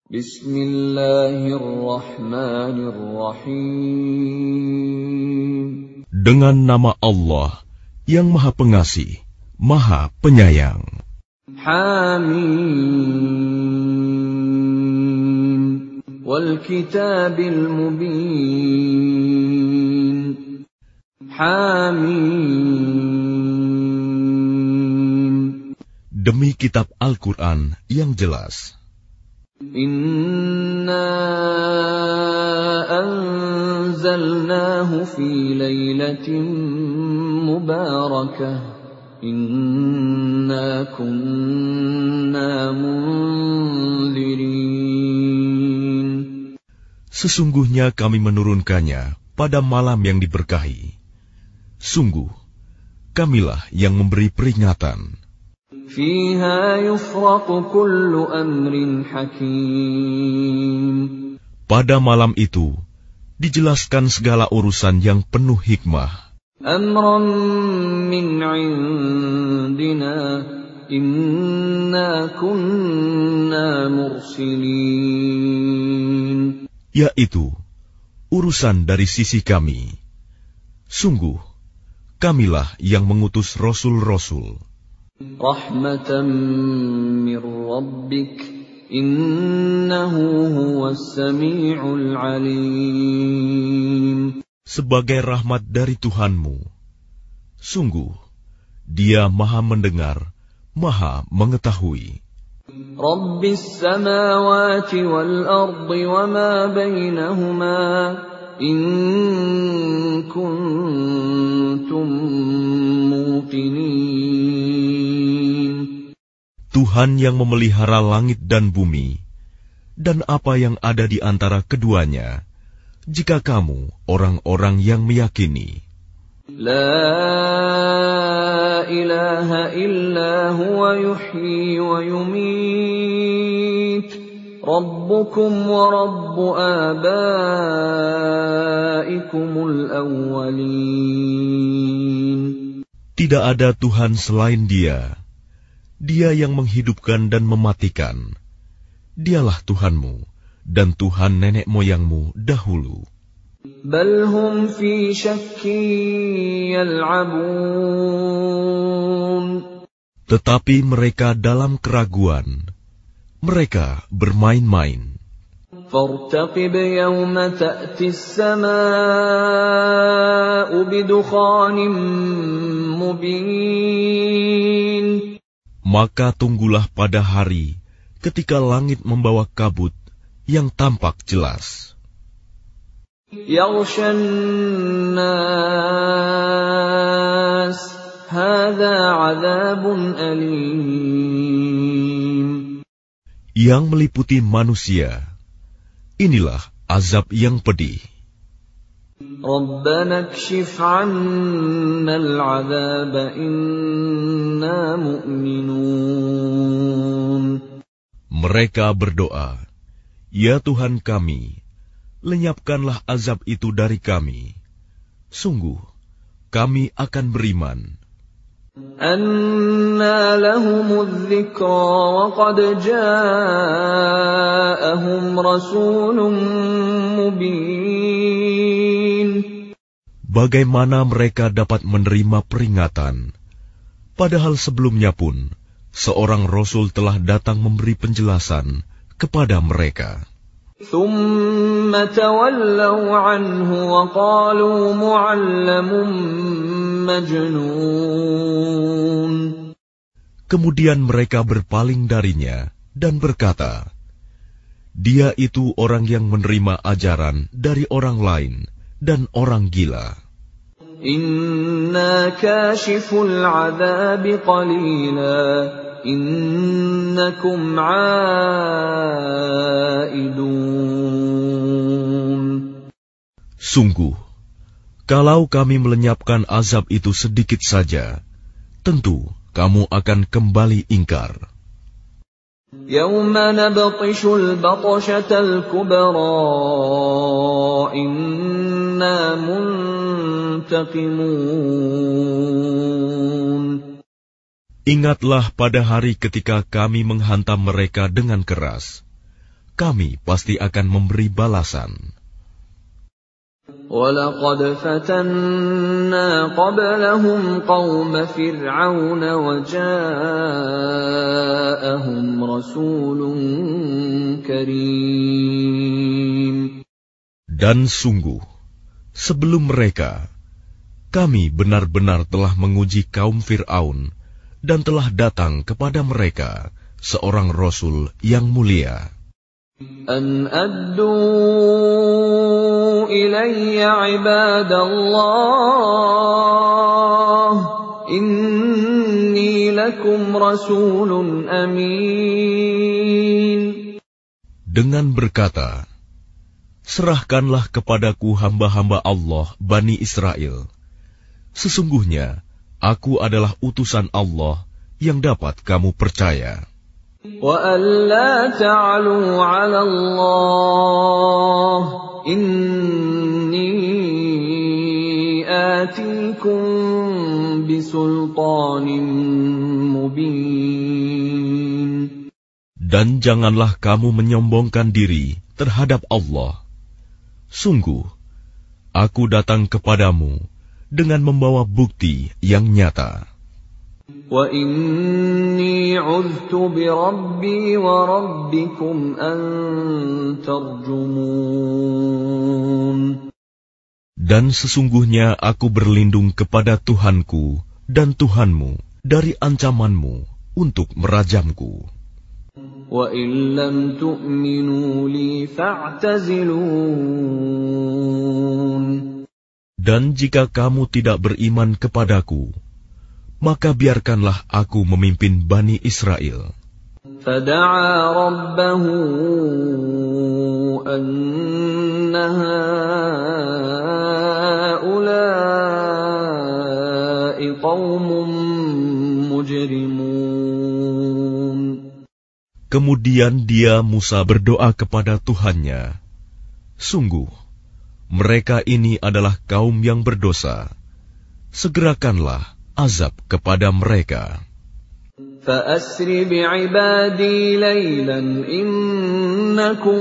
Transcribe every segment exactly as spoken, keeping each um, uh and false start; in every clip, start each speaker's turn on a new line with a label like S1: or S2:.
S1: Bismillahirrahmanirrahim.
S2: Dengan nama Allah yang Maha Pengasih, Maha Penyayang.
S1: Hamim wal kitabil mubin. Hamim.
S2: Demi kitab Al-Quran yang jelas.
S1: Inna anzalnahu fi lailatin mubarakah. Inna kunna munzirin.
S2: Sesungguhnya kami menurunkannya pada malam yang diberkahi. Sungguh, kamilah yang memberi peringatan.
S1: Fiha yufraqu kullu amrin hakim.
S2: Pada malam itu, dijelaskan segala urusan yang penuh hikmah.
S1: Amran min indina, inna kunna mursilin.
S2: Yaitu, urusan dari sisi kami. Sungguh, kamilah yang mengutus rasul-rasul.
S1: Rahmatan min rabbik, innahu huwas sami'ul alim.
S2: Sebagai rahmat dari Tuhanmu, sungguh Dia Maha Mendengar, Maha Mengetahui.
S1: Rabbis samawati wal ardi wa ma bainahuma, in kuntum muqinin.
S2: Tuhan yang memelihara langit dan bumi, dan apa yang ada di antara keduanya, jika kamu orang-orang yang meyakini.
S1: La ilaha illa huwa yuhyi wa yumit. Rabbukum wa rabbu abaikumul awwalin.
S2: Tidak ada Tuhan selain Dia. Dia yang menghidupkan dan mematikan. Dialah Tuhanmu dan Tuhan nenek moyangmu dahulu.
S1: Bal hum fi syakkin yal'abun.
S2: Tetapi mereka dalam keraguan. Mereka bermain-main.
S1: Fartaqib yawma ta'ti as-samaa'u bidukhanin mubin.
S2: Maka tunggulah pada hari ketika langit membawa kabut yang tampak jelas.
S1: Yaghshan nas, hadza 'adzabun alim.
S2: Yang meliputi manusia, inilah azab yang pedih.
S1: Rabbana kshif 'anna al-'adzaba inna mu'minun.
S2: Mereka berdoa, Ya Tuhan kami, lenyapkanlah azab itu dari kami. Sungguh, kami akan beriman.
S1: Anna lahumudz dzikra wa qad ja'ahum rasulun mubin.
S2: Bagaimana mereka dapat menerima peringatan, padahal sebelumnya pun seorang rasul telah datang memberi penjelasan kepada mereka.
S1: Thumma tawallaw anhu wa qalu mu'allamun majnun.
S2: Kemudian mereka berpaling darinya dan berkata, Dia itu orang yang menerima ajaran dari orang lain dan orang gila.
S1: Inna kashiful 'adzabi qalila, innakum 'aidun.
S2: Sungguh, kalau kami melenyapkan azab itu sedikit saja, tentu kamu akan kembali ingkar.
S1: Yawma nabtishul batshatal kubra, inna muntaqimun.
S2: Ingatlah pada hari ketika kami menghantam mereka dengan keras. kami pasti akan memberi balasan.
S1: وَلَقَدْ فَتَنَّا قَبْلَهُمْ قَوْمَ فِرْعَوْنَ وَجَاءَهُمْ رَسُولٌ كَرِيمٌ.
S2: Dan sungguh, sebelum mereka, kami benar-benar telah menguji kaum Fir'aun dan telah datang kepada mereka seorang Rasul yang mulia.
S1: أَنْ أَدُّوا إِلَيَّ عِبَادَ اللَّهِ إِنِّي لَكُمْ رَسُولٌ أَمِينٌ.
S2: Dengan berkata, serahkanlah kepadaku hamba-hamba Allah Bani Israel. Sesungguhnya, aku adalah utusan Allah yang dapat kamu percaya.
S1: وَأَلَّا تَعْلُوا عَلَى اللَّهِ إِنِّي آتِيكُم بِسُلْطَانٍ مُبِينٍ.
S2: Dan janganlah kamu menyombongkan diri terhadap Allah. Sungguh, aku datang kepadamu dengan membawa bukti yang nyata.
S1: وَإِنِّي عُذْتُ بِرَبِّي وَرَبِّكُمْ أَن تَرْجُمُونِ.
S2: Dan sesungguhnya aku berlindung kepada Tuhanku dan Tuhanmu dari ancamanmu untuk merajamku.
S1: وَإِن لَّمْ تُؤْمِنُوا لِي فَاعْتَزِلُونِ.
S2: Dan jika kamu tidak beriman kepadaku, maka biarkanlah aku memimpin Bani Israel.
S1: فَدَعَا رَبَّهُ أَنَّ هَٰؤُلَاءِ قَوْمٌ مُجْرِمُونَ.
S2: Kemudian dia Musa berdoa kepada Tuhannya, sungguh, mereka ini adalah kaum yang berdosa. Segerakanlah azab kepada mereka.
S1: فَأَسْرِ بِعِبَادِي لَيْلًا إِنَّكُمْ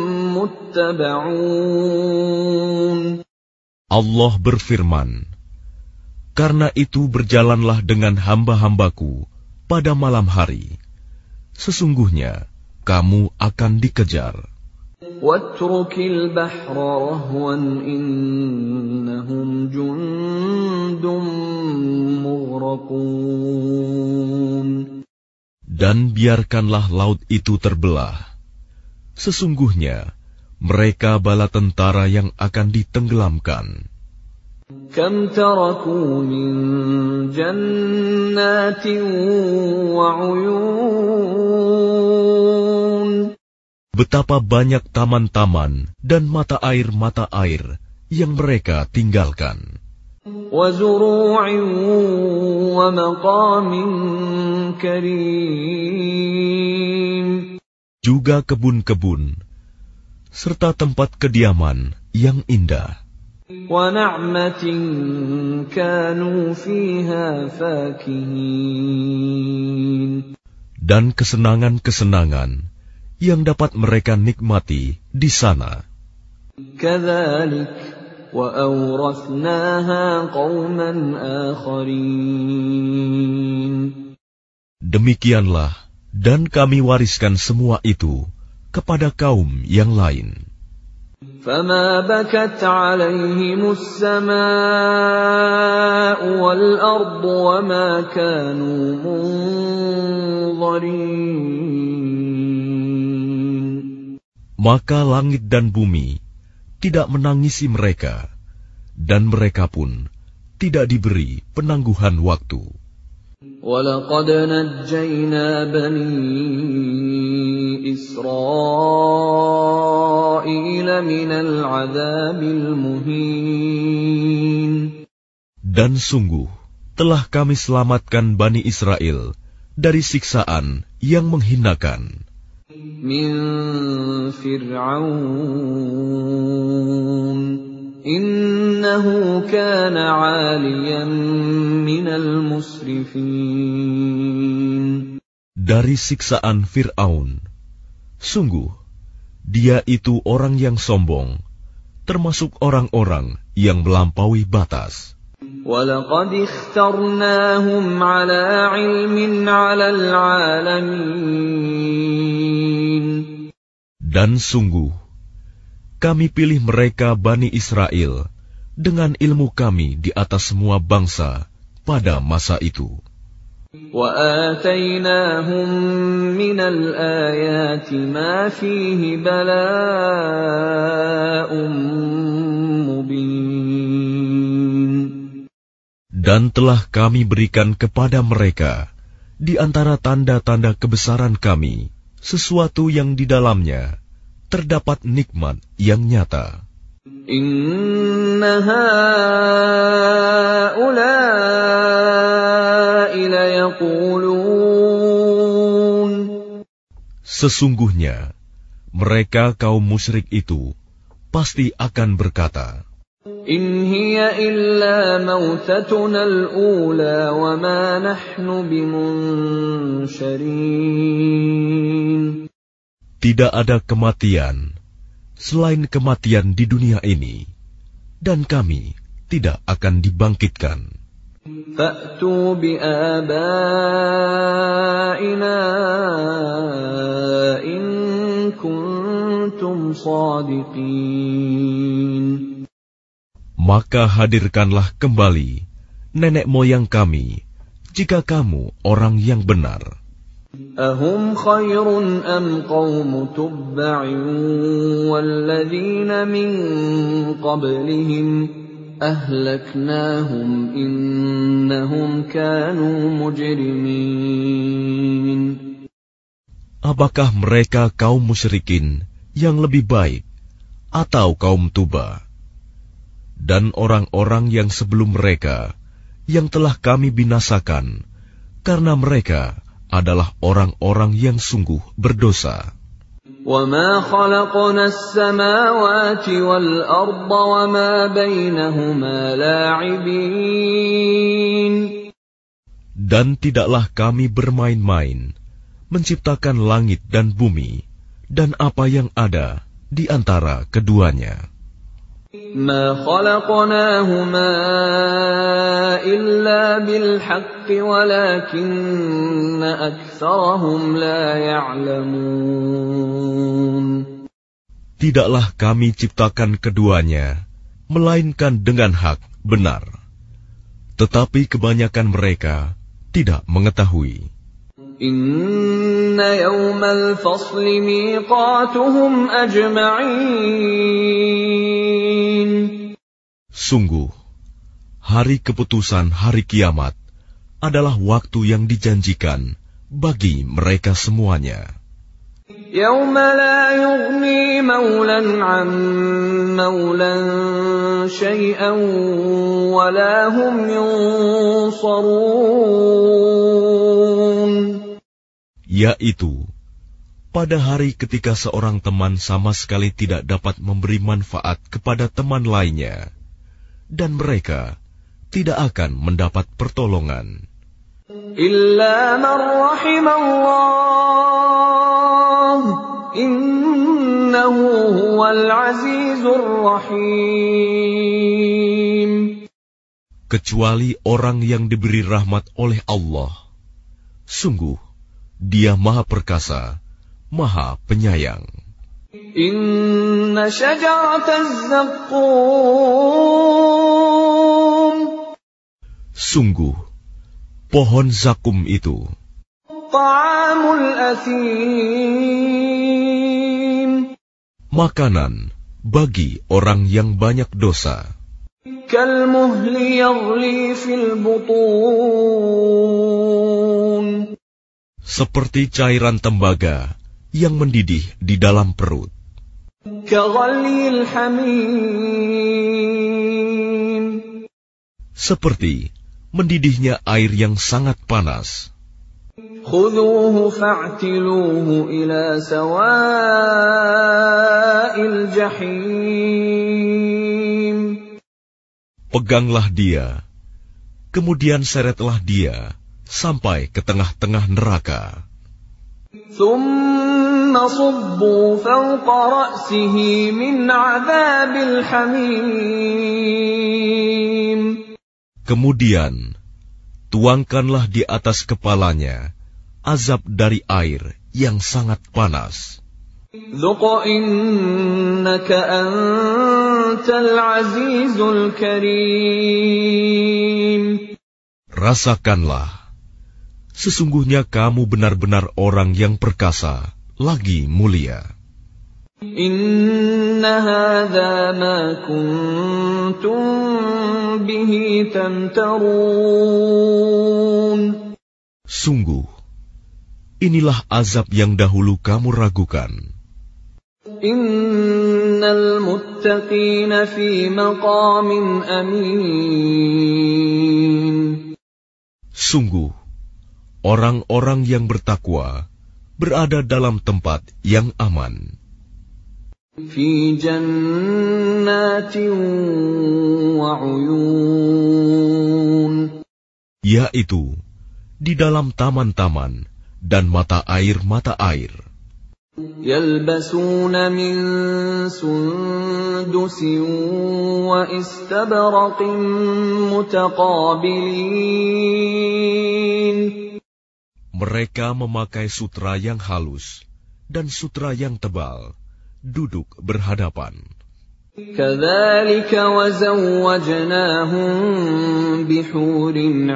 S1: مُتَّبَعُونَ.
S2: Allah berfirman, karena itu berjalanlah dengan hamba-hambaku pada malam hari. Sesungguhnya kamu akan dikejar.
S1: وَاتْرُكِ الْبَحْرَ رَهْوًا إِنَّهُمْ جُندٌ مُغْرَقُونَ.
S2: Dan biarkanlah laut itu terbelah. Sesungguhnya mereka bala tentara yang akan ditenggelamkan.
S1: كَمْ تَرَكُوا مِنْ جَنَّاتٍ وَعُيُونٍ.
S2: Betapa banyak taman-taman dan mata air-mata air yang mereka tinggalkan.
S1: وَزُرُوعٍ وَمَقَامٍ كَرِيمٍ.
S2: Juga kebun-kebun, serta tempat kediaman yang indah.
S1: وَنَعْمَةٍ كَانُوا فِيهَا فَاكِهِينَ.
S2: Dan kesenangan-kesenangan yang dapat mereka nikmati di sana.
S1: كَذَلِكَ وَأَوْرَثْنَاهَا قَوْمًا آخَرِينَ.
S2: Demikianlah, dan kami wariskan semua itu kepada kaum yang lain.
S1: فَمَا بَكَتْ عَلَيْهِمُ السَّمَاءُ وَالْأَرْضُ وَمَا كَانُوا مُنظَرِينَ.
S2: Maka langit dan bumi tidak menangisi mereka, dan mereka pun tidak diberi penangguhan waktu.
S1: وَلَقَدْ نَجَّيْنَا بَنِي إِسْرَائِيلَ مِنَ الْعَذَابِ الْمُهِينِ.
S2: Dan sungguh telah kami selamatkan Bani Israel dari siksaan yang menghinakan.
S1: مِنْ فِرْعَوْنَ إِنَّهُ كَانَ عَالِيًا مِنَ الْمُسْرِفِينَ.
S2: Dari siksaan Fir'aun, sungguh Dia itu orang yang sombong, termasuk orang-orang yang melampaui batas.
S1: وَلَقَدِ اخْتَرْنَاهُمْ عَلَى عِلْمٍ عَلَى الْعَالَمِينَ.
S2: Dan sungguh, kami pilih mereka Bani Israel dengan ilmu kami di atas semua bangsa pada masa itu.
S1: وَآتَيْنَاهُمْ مِنَ الْآيَاتِ مَا فِيهِ بَلَاءٌ مُبِينٌ.
S2: Dan telah kami berikan kepada mereka di antara tanda-tanda kebesaran kami sesuatu yang di dalamnya terdapat nikmat yang nyata.
S1: Inna haula'i layaqulun.
S2: Sesungguhnya mereka kaum musyrik itu pasti akan berkata,
S1: In hiya illa mautatuna al-ula wa ma nahnu bimunsharin.
S2: Tidak ada kematian selain kematian di dunia ini, dan kami tidak akan dibangkitkan.
S1: Fa'tu bi'abaina in kuntum shadiqin.
S2: Maka hadirkanlah kembali nenek moyang kami, jika kamu orang yang benar.
S1: Ahum khairun am qawmu tubba'in walladzina min qablihim ahlaknahum innahum kanu mujrimin.
S2: Apakah mereka kaum musyrikin yang lebih baik atau kaum Tuba? Dan orang-orang yang sebelum mereka, yang telah kami binasakan, karena mereka adalah orang-orang yang sungguh berdosa.
S1: وَمَا خَلَقْنَا السَّمَاوَاتِ وَالْأَرْضَ وَمَا بَيْنَهُمَا لَاعِبِينَ.
S2: Dan tidaklah kami bermain-main, menciptakan langit dan bumi, dan apa yang ada di antara keduanya.
S1: ما خلقناهما إلا بالحق ولكن أكثرهم لا يعلمون.
S2: Tidaklah kami ciptakan keduanya, melainkan dengan hak benar. Tetapi kebanyakan mereka tidak mengetahui. Inna
S1: yawmal fasli miqatuhum ajma'in.
S2: Sungguh, hari keputusan hari kiamat adalah waktu yang dijanjikan bagi mereka semuanya.
S1: Yawma la yughni maulan 'an maulan syai'an wa la hum yunsarun.
S2: Yaitu, pada hari ketika seorang teman sama sekali tidak dapat memberi manfaat kepada teman lainnya, dan mereka tidak akan mendapat pertolongan.
S1: Illa man rahimallah, innahu huwal azizur rahim.
S2: Kecuali orang yang diberi rahmat oleh Allah. Sungguh, Dia Maha Perkasa, Maha Penyayang.
S1: Inna syajarataz zaqqum.
S2: Sungguh, pohon zakum itu
S1: Ta'amul athim.
S2: Makanan bagi orang yang banyak dosa.
S1: Kalmuhli yaghli fil butun.
S2: Seperti cairan tembaga yang mendidih di dalam perut.
S1: Kaghalil hamim.
S2: Seperti mendidihnya air yang sangat panas.
S1: Khudhuhu fa'tiluhu ila sawa'il jahim.
S2: Peganglah dia, kemudian seretlah dia sampai ke tengah-tengah neraka.
S1: Thumma ثم صبوا فوق رأسه من عذاب الحميم.
S2: Kemudian tuangkanlah di atas kepalanya azab dari air yang sangat panas.
S1: ذُقْ إِنَّكَ أَنْتَ الْعَزِيزُ الْكَرِيمُ.
S2: Rasakanlah, sesungguhnya kamu benar-benar orang yang perkasa, lagi mulia.
S1: Inna hadza ma kuntum bihi tamtarun.
S2: Sungguh, inilah azab yang dahulu kamu ragukan.
S1: Innal muttaqina fi maqamin amin.
S2: Sungguh, orang-orang yang bertakwa berada dalam tempat yang aman.
S1: Fi jannatin wa uyun.
S2: Yaitu di dalam taman-taman dan mata air-mata air.
S1: Yalbasuna min sundusin wa istabraqin mutaqabilin.
S2: Mereka memakai sutra yang halus dan sutra yang tebal, duduk berhadapan.
S1: Kadzalika wa zawwajnahum bihurin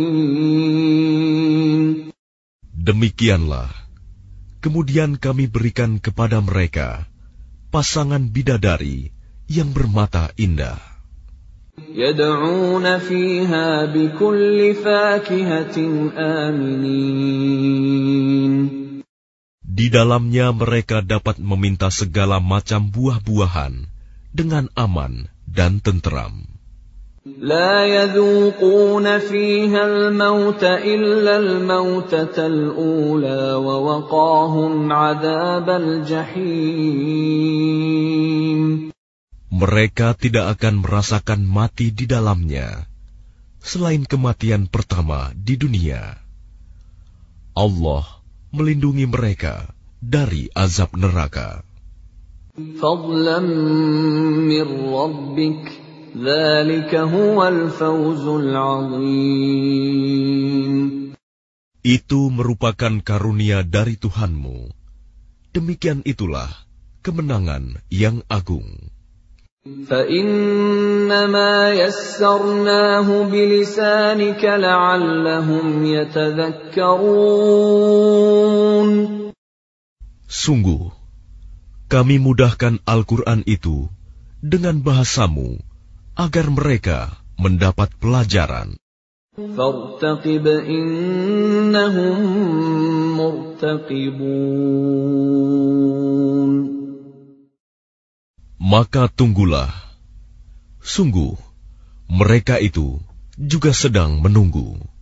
S1: 'ain.
S2: Demikianlah, kemudian kami berikan kepada mereka pasangan bidadari yang bermata indah.
S1: Yad'una fiha bikulli fakihatin aminin.
S2: Di dalamnya mereka dapat meminta segala macam buah-buahan dengan aman dan tenteram.
S1: La yadhuquna fiha al-mauta illa al-mautata al-ula wa waqahum 'adzabal jahim.
S2: Mereka tidak akan merasakan mati di dalamnya selain kematian pertama di dunia. Allah melindungi mereka dari azab neraka.
S1: Fadlan min rabbik, dzalika huwal fawzul 'adzim.
S2: Itu merupakan karunia dari Tuhanmu. Demikian itulah kemenangan yang agung.
S1: فَإِنَّمَا يَسَّرْنَاهُ بِلِسَانِكَ لَعَلَّهُمْ يَتَذَكَّرُونَ.
S2: Sungguh, kami mudahkan Al-Quran itu dengan bahasamu agar mereka mendapat pelajaran.
S1: فَارْتَقِبْ إِنَّهُمْ مُرْتَقِبُونَ.
S2: Maka tunggulah, sungguh mereka itu juga sedang menunggu.